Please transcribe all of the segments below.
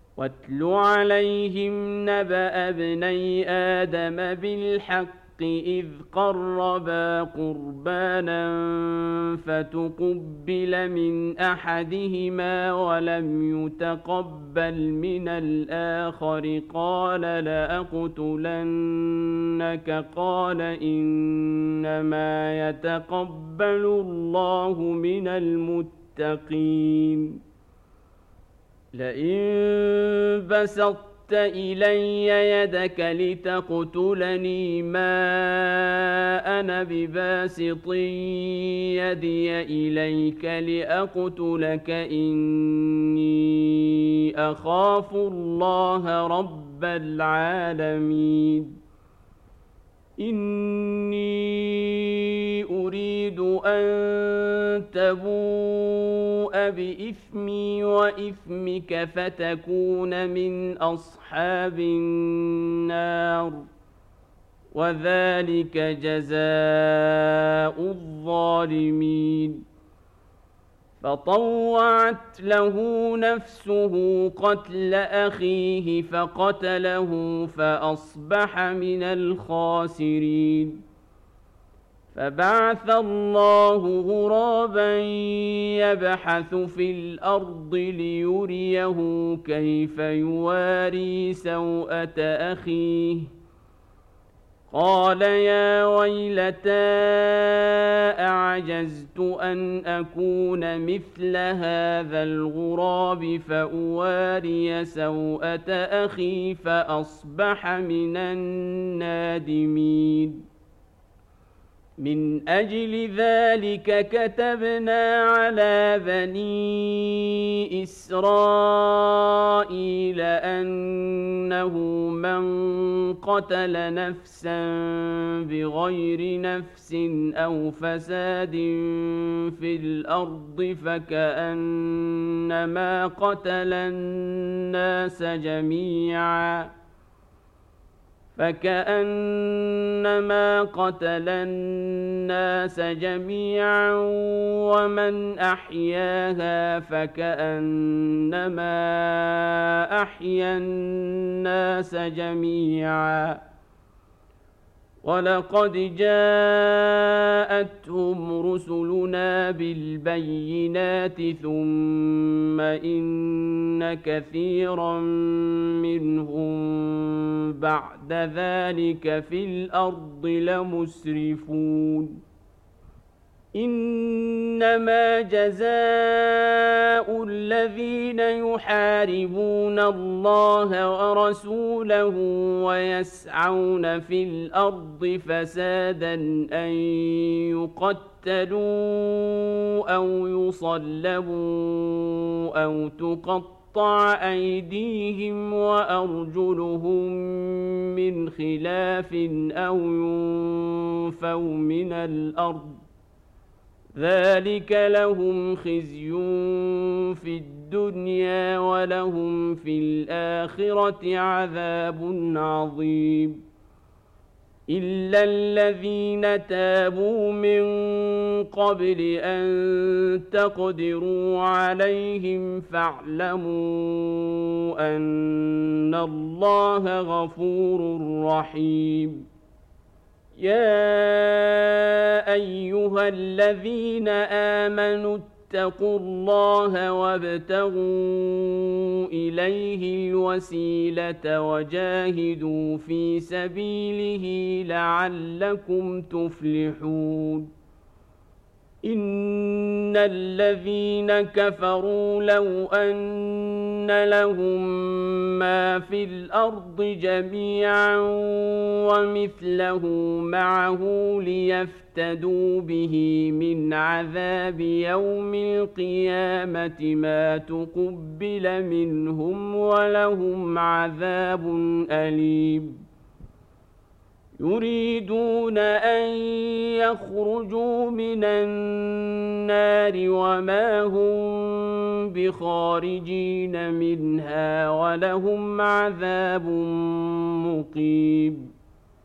واتل عليهم نبأ ابني آدم بالحق إذ قربا قربانا فتقبل من أحدهما ولم يتقبل من الآخر قال لأقتلنك قال إنما يتقبل الله من المتقين لئن بسطت إلي يدك لتقتلني ما أنا بباسط يدي إليك لأقتلك إني أخاف الله رب العالمين إني أريد أن تبوء بإثمي وإثمك فتكون من أصحاب النار وذلك جزاء الظالمين فطوعت له نفسه قتل أخيه فقتله فأصبح من الخاسرين فبعث الله غرابا يبحث في الأرض ليريه كيف يواري سوءة أخيه قال يا ويلتى أعجزت أن أكون مثل هذا الغراب فأواري سوءة أخي فأصبح من النادمين من أجل ذلك كتبنا على بني إسرائيل أنه من قتل نفسا بغير نفس أو فساد في الأرض فكأنما قتل الناس جميعا ومن أحياها فكأنما أحيا الناس جميعا ولقد جاءتهم رسلنا بالبينات ثم إن كثيرا منهم بعد ذلك في الأرض لمسرفون إنما جزاء الذين يحاربون الله ورسوله ويسعون في الأرض فسادا أن يقتلوا أو يصلبوا أو تقطع أيديهم وأرجلهم من خلاف أو ينفوا من الأرض ذلك لهم خزي في الدنيا ولهم في الآخرة عذاب عظيم إلا الذين تابوا من قبل أن تقدروا عليهم فاعلموا أن الله غفور رحيم يا أيها الذين آمنوا اتقوا الله وابتغوا إليه الوسيلة وجاهدوا في سبيله لعلكم تفلحون إن الذين كفروا لو أن لهم ما في الأرض جميعا ومثله معه ليفتدوا به من عذاب يوم القيامة ما تقبل منهم ولهم عذاب أليم يريدون أن يخرجوا من النار وما هم بخارجين منها ولهم عذاب مقيم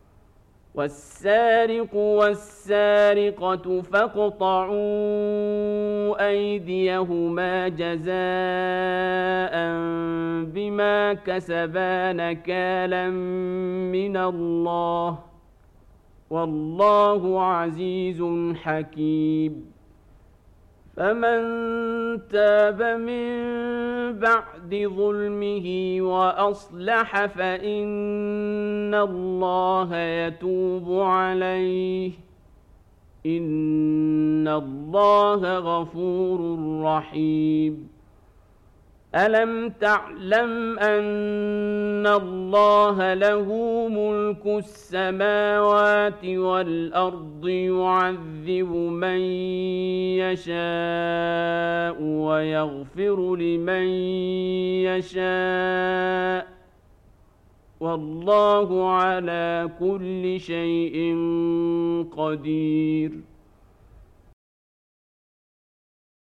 والسارق والسارقة فاقطعوا أيديهما جزاء بما ما كسبا نكالا من الله والله عزيز حكيم فمن تاب من بعد ظلمه وأصلح فإن الله يتوب عليه إن الله غفور رحيم ألم تعلم أن الله له ملك السماوات والأرض يعذب من يشاء ويغفر لمن يشاء والله على كل شيء قدير